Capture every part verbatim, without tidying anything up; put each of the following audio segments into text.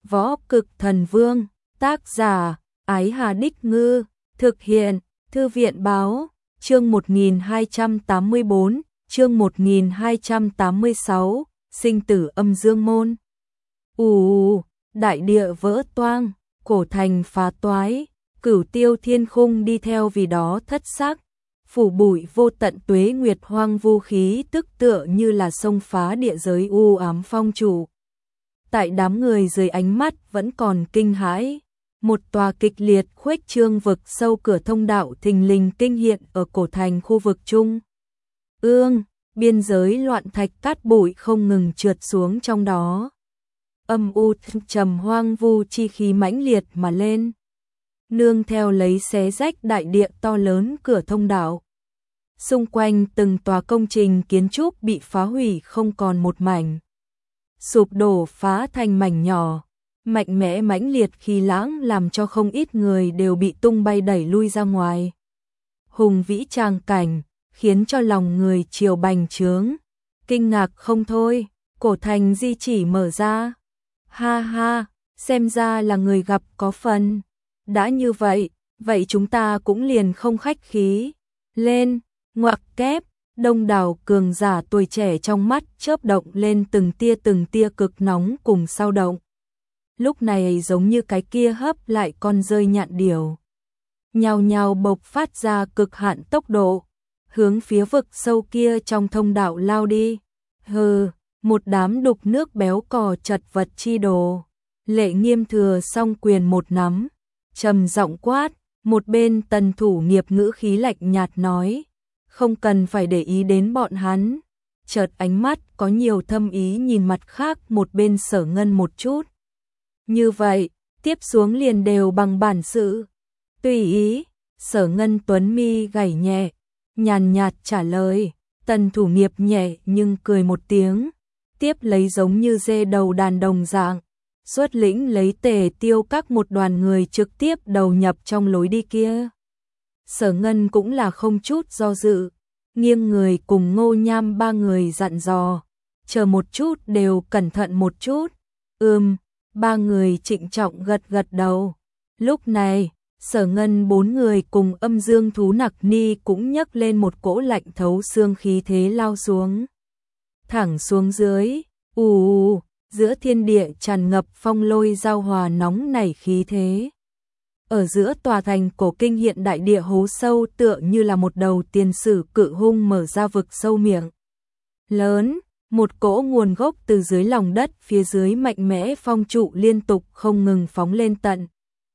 Võ Cực Thần Vương, tác giả, Ái Hà Đích Ngư, thực hiện, Thư viện Báo, chương một nghìn hai trăm tám mươi bốn, chương một nghìn hai trăm tám mươi sáu, sinh tử âm dương môn. Ù, đại địa vỡ toang, cổ thành phá toái, Cửu Tiêu Thiên Khung đi theo vì đó thất sắc, phủ bụi vô tận tuế nguyệt hoang vu khí tức tựa như là sông phá địa giới u ám phong chủ. Tại đám người dưới ánh mắt vẫn còn kinh hãi, một tòa kịch liệt khuếch trương vực sâu cửa thông đạo thình lình kinh hiện ở cổ thành khu vực trung ương, biên giới loạn thạch cát bụi không ngừng trượt xuống trong đó. Âm u trầm hoang vu chi khí mãnh liệt mà lên, nương theo lấy xé rách đại địa to lớn cửa thông đạo. Xung quanh từng tòa công trình kiến trúc bị phá hủy không còn một mảnh, sụp đổ phá thành mảnh nhỏ, mạnh mẽ mãnh liệt khí lãng làm cho không ít người đều bị tung bay đẩy lui ra ngoài. Hùng vĩ tràng cảnh, khiến cho lòng người triều bành trướng, kinh ngạc không thôi, cổ thành di chỉ mở ra. Ha ha, xem ra là người gặp có phần. Đã như vậy, vậy chúng ta cũng liền không khách khí. Lên, ngoặc kép, đông đảo cường giả tuổi trẻ trong mắt chớp động lên từng tia từng tia cực nóng cùng sao động. Lúc này giống như cái kia hấp lại con rơi nhạn điểu, nhào nhào bộc phát ra cực hạn tốc độ, hướng phía vực sâu kia trong thông đạo lao đi. Hừ, một đám đục nước béo cò chật vật chi đồ. Lệ Nghiêm Thừa song quyền một nắm, trầm giọng quát, một bên Tần Thủ Nghiệp ngữ khí lạnh nhạt nói, không cần phải để ý đến bọn hắn. Chợt ánh mắt có nhiều thâm ý nhìn mặt khác một bên Sở Ngân một chút. Như vậy, tiếp xuống liền đều bằng bản sự. Tùy ý, Sở Ngân tuấn mi gảy nhẹ, nhàn nhạt trả lời. Tần Thủ Nghiệp nhẹ nhưng cười một tiếng, tiếp lấy giống như dê đầu đàn đồng dạng, xuất lĩnh lấy Tề Tiêu các một đoàn người trực tiếp đầu nhập trong lối đi kia. Sở Ngân cũng là không chút do dự, nghiêng người cùng Ngô Nham ba người dặn dò, chờ một chút, đều cẩn thận một chút. Ừm, ba người trịnh trọng gật gật đầu. Lúc này, Sở Ngân bốn người cùng Âm Dương Thú Nặc Ni cũng nhấc lên một cỗ lạnh thấu xương khí thế lao xuống. Thẳng xuống dưới, ù ù, giữa thiên địa tràn ngập phong lôi giao hòa nóng nảy khí thế. Ở giữa tòa thành cổ kinh hiện đại địa hố sâu tựa như là một đầu tiền sử cự hung mở ra vực sâu miệng lớn, một cỗ nguồn gốc từ dưới lòng đất phía dưới mạnh mẽ phong trụ liên tục không ngừng phóng lên tận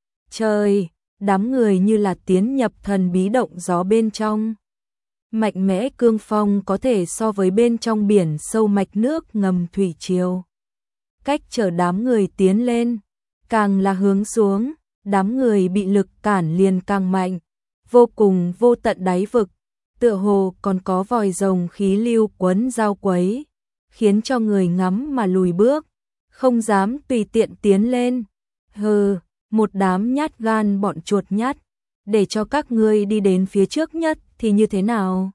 trời, đám người như là tiến nhập thần bí động gió bên trong. Mạnh mẽ cương phong có thể so với bên trong biển sâu mạch nước ngầm thủy triều. Cách chở đám người tiến lên, càng là hướng xuống, đám người bị lực cản liền càng mạnh, vô cùng vô tận đáy vực, tựa hồ còn có vòi rồng khí lưu quấn giao quấy, khiến cho người ngắm mà lùi bước, không dám tùy tiện tiến lên. Hừ, một đám nhát gan bọn chuột nhát, để cho các ngươi đi đến phía trước nhất thì như thế nào?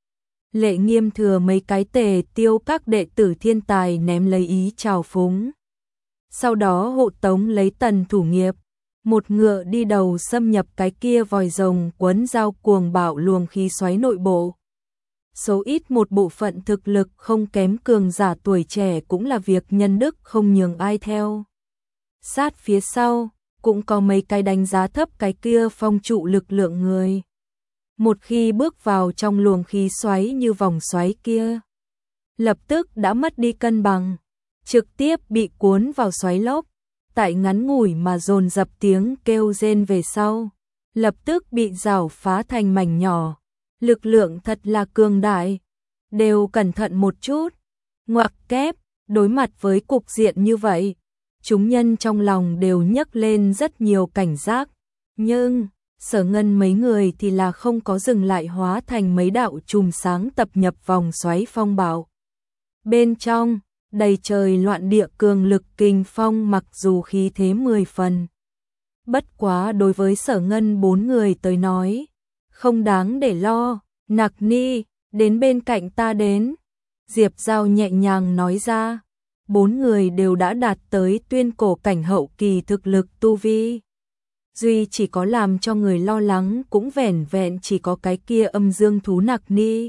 Lệ Nghiêm Thừa mấy cái Tề Tiêu các đệ tử thiên tài ném lấy ý trào phúng. Sau đó hộ tống lấy Tần Thủ Nghiệp, một ngựa đi đầu xâm nhập cái kia vòi rồng quấn giao cuồng bạo luồng khí xoáy nội bộ. Số ít một bộ phận thực lực không kém cường giả tuổi trẻ cũng là việc nhân đức không nhường ai theo. Sát phía sau, cũng có mấy cái đánh giá thấp cái kia phong trụ lực lượng người. Một khi bước vào trong luồng khí xoáy như vòng xoáy kia, lập tức đã mất đi cân bằng, trực tiếp bị cuốn vào xoáy lốc, tại ngắn ngủi mà dồn dập tiếng kêu rên về sau, lập tức bị rào phá thành mảnh nhỏ. Lực lượng thật là cường đại, đều cẩn thận một chút. Ngoặc kép, đối mặt với cục diện như vậy, chúng nhân trong lòng đều nhấc lên rất nhiều cảnh giác, nhưng Sở Ngân mấy người thì là không có dừng lại, hóa thành mấy đạo chùm sáng tập nhập vòng xoáy phong bạo. Bên trong, đầy trời loạn địa cường lực kinh phong, mặc dù khí thế mười phần. Bất quá đối với Sở Ngân bốn người tới nói, không đáng để lo. Nặc Ni, đến bên cạnh ta đến. Diệp Giao nhẹ nhàng nói ra. bốn người đều đã đạt tới tuyên cổ cảnh hậu kỳ thực lực tu vi. Duy chỉ có làm cho người lo lắng cũng vẻn vẹn chỉ có cái kia âm dương thú Nặc Ni.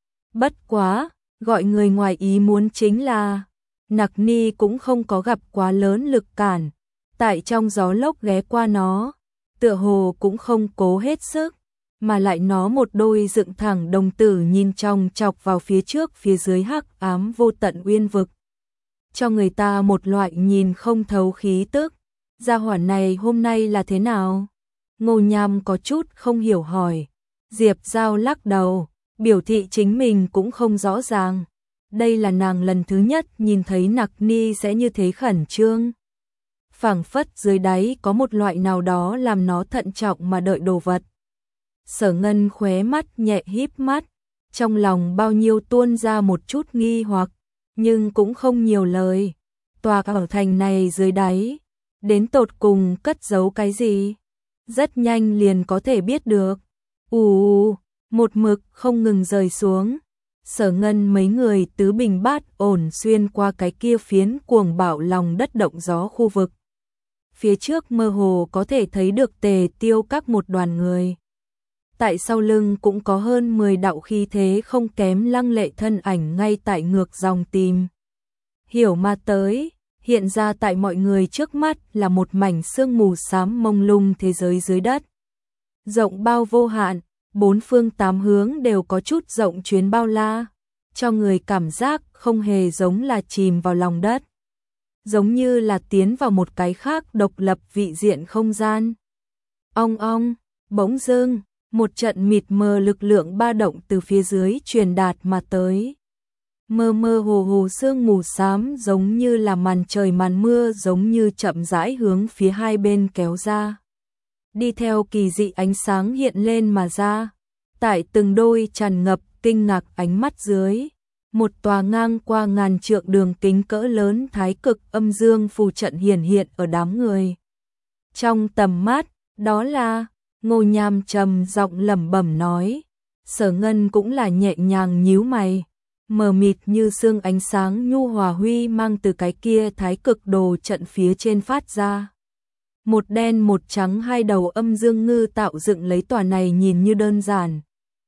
Bất quá, gọi người ngoài ý muốn chính là Nặc Ni cũng không có gặp quá lớn lực cản, tại trong gió lốc ghé qua nó, tựa hồ cũng không cố hết sức, mà lại nó một đôi dựng thẳng đồng tử nhìn trong chọc vào phía trước phía dưới hắc ám vô tận uyên vực. Cho người ta một loại nhìn không thấu khí tức, gia hỏa này hôm nay là thế nào? Ngô Nham có chút không hiểu hỏi, Diệp Giao lắc đầu, biểu thị chính mình cũng không rõ ràng. Đây là nàng lần thứ nhất nhìn thấy Nặc Ni sẽ như thế khẩn trương. Phảng phất dưới đáy có một loại nào đó làm nó thận trọng mà đợi đồ vật. Sở Ngân khóe mắt nhẹ híp mắt, trong lòng bao nhiêu tuôn ra một chút nghi hoặc, nhưng cũng không nhiều lời. Tòa ở thành này dưới đáy, đến tột cùng cất giấu cái gì? Rất nhanh liền có thể biết được. Ù, một mực không ngừng rời xuống. Sở Ngân mấy người tứ bình bát ổn xuyên qua cái kia phiến cuồng bạo lòng đất động gió khu vực. Phía trước mơ hồ có thể thấy được Tề Tiêu các một đoàn người. Tại sau lưng cũng có hơn mười đạo khí thế không kém lăng lệ thân ảnh ngay tại ngược dòng tìm. Hiểu mà tới, hiện ra tại mọi người trước mắt là một mảnh sương mù xám mông lung thế giới dưới đất. Rộng bao vô hạn, bốn phương tám hướng đều có chút rộng chuyến bao la, cho người cảm giác không hề giống là chìm vào lòng đất. Giống như là tiến vào một cái khác độc lập vị diện không gian. Ong ong, bỗng dưng, một trận mịt mờ lực lượng ba động từ phía dưới truyền đạt mà tới. Mơ mơ hồ hồ sương mù xám giống như là màn trời màn mưa giống như chậm rãi hướng phía hai bên kéo ra. Đi theo kỳ dị ánh sáng hiện lên mà ra. Tại từng đôi tràn ngập kinh ngạc ánh mắt dưới. Một tòa ngang qua ngàn trượng đường kính cỡ lớn thái cực âm dương phù trận hiển hiện ở đám người. Trong tầm mắt, đó là Ngô Nham trầm giọng lẩm bẩm nói. Sở Ngân cũng là nhẹ nhàng nhíu mày. Mờ mịt như sương ánh sáng nhu hòa huy mang từ cái kia thái cực đồ trận phía trên phát ra. Một đen một trắng hai đầu âm dương ngư tạo dựng lấy tòa này nhìn như đơn giản.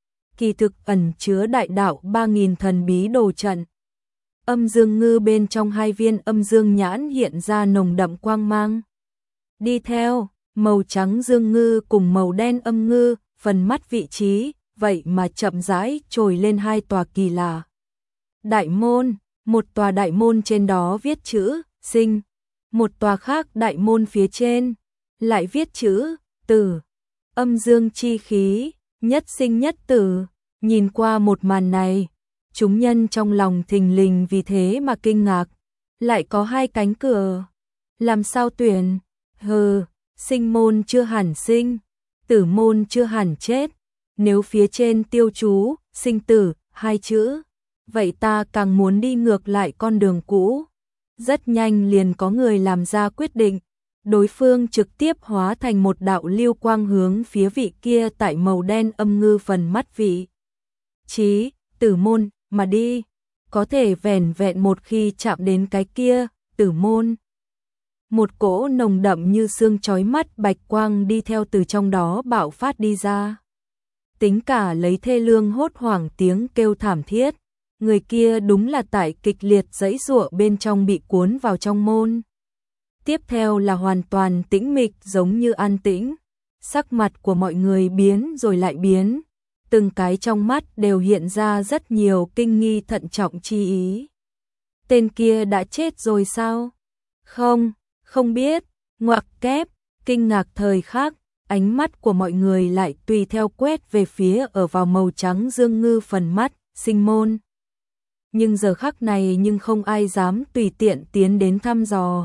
Kỳ thực ẩn chứa đại đạo ba nghìn thần bí đồ trận. Âm dương ngư bên trong hai viên âm dương nhãn hiện ra nồng đậm quang mang. Đi theo, màu trắng dương ngư cùng màu đen âm ngư, phần mắt vị trí, vậy mà chậm rãi trồi lên hai tòa kỳ lạ. Đại môn, một tòa đại môn trên đó viết chữ, sinh. Một tòa khác đại môn phía trên, lại viết chữ, tử. Âm dương chi khí, nhất sinh nhất tử. Nhìn qua một màn này, chúng nhân trong lòng thình lình vì thế mà kinh ngạc. Lại có hai cánh cửa. Làm sao tuyển? Hừ, sinh môn chưa hẳn sinh, tử môn chưa hẳn chết. Nếu phía trên tiêu chú, sinh tử, hai chữ, vậy ta càng muốn đi ngược lại con đường cũ. Rất nhanh liền có người làm ra quyết định. Đối phương trực tiếp hóa thành một đạo lưu quang hướng phía vị kia tại màu đen âm ngư phần mắt vị. Chí, tử môn, mà đi. Có thể vẻn vẹn một khi chạm đến cái kia, tử môn. Một cỗ nồng đậm như sương chói mắt bạch quang đi theo từ trong đó bạo phát đi ra. Tính cả lấy thê lương hốt hoảng tiếng kêu thảm thiết. Người kia đúng là tại kịch liệt giãy giụa bên trong bị cuốn vào trong môn. Tiếp theo là hoàn toàn tĩnh mịch giống như an tĩnh. Sắc mặt của mọi người biến rồi lại biến. Từng cái trong mắt đều hiện ra rất nhiều kinh nghi thận trọng chi ý. Tên kia đã chết rồi sao? Không, không biết. Ngoặc kép, kinh ngạc thời khắc, ánh mắt của mọi người lại tùy theo quét về phía ở vào màu trắng dương ngư phần mắt, sinh môn. Nhưng giờ khắc này nhưng không ai dám tùy tiện tiến đến thăm dò.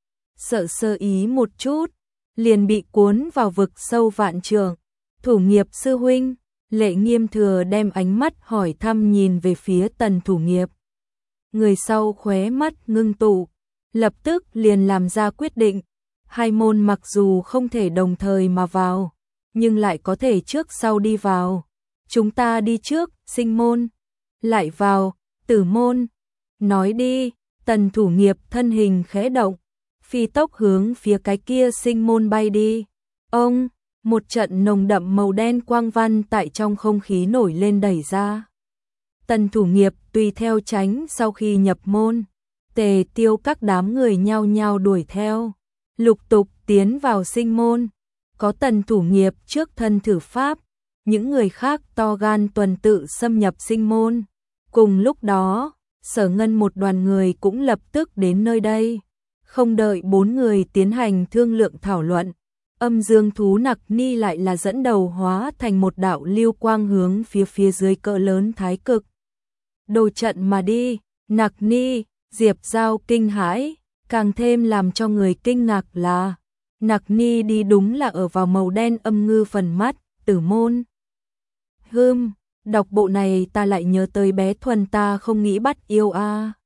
Sợ sơ ý một chút, liền bị cuốn vào vực sâu vạn trượng. Thủ nghiệp sư huynh, Lệ Nghiêm Thừa đem ánh mắt hỏi thăm nhìn về phía Tần thủ nghiệp. Người sau khóe mắt ngưng tụ, lập tức liền làm ra quyết định. Hai môn mặc dù không thể đồng thời mà vào, nhưng lại có thể trước sau đi vào. Chúng ta đi trước, sinh môn, lại vào, tử môn. Nói đi, Tần Thủ Nghiệp thân hình khẽ động, phi tốc hướng phía cái kia sinh môn bay đi. Ông, một trận nồng đậm màu đen quang văn tại trong không khí nổi lên đẩy ra. Tần Thủ Nghiệp tùy theo tránh, sau khi nhập môn, Tề Tiêu các đám người nhao nhao đuổi theo, lục tục tiến vào sinh môn. Có Tần Thủ Nghiệp trước thân thử pháp, những người khác to gan tuần tự xâm nhập sinh môn. Cùng lúc đó, Sở Ngân một đoàn người cũng lập tức đến nơi đây. Không đợi bốn người tiến hành thương lượng thảo luận, âm dương thú Nặc Ni lại là dẫn đầu hóa thành một đạo lưu quang hướng phía phía dưới cỡ lớn thái cực đồ trận mà đi. Nặc Ni, Diệp Giao kinh hãi, càng thêm làm cho người kinh ngạc là Nặc Ni đi đúng là ở vào màu đen âm ngư phần mắt, tử môn. Hừm, đọc bộ này ta lại nhớ tới bé Thuần ta không nghĩ bắt yêu a. À.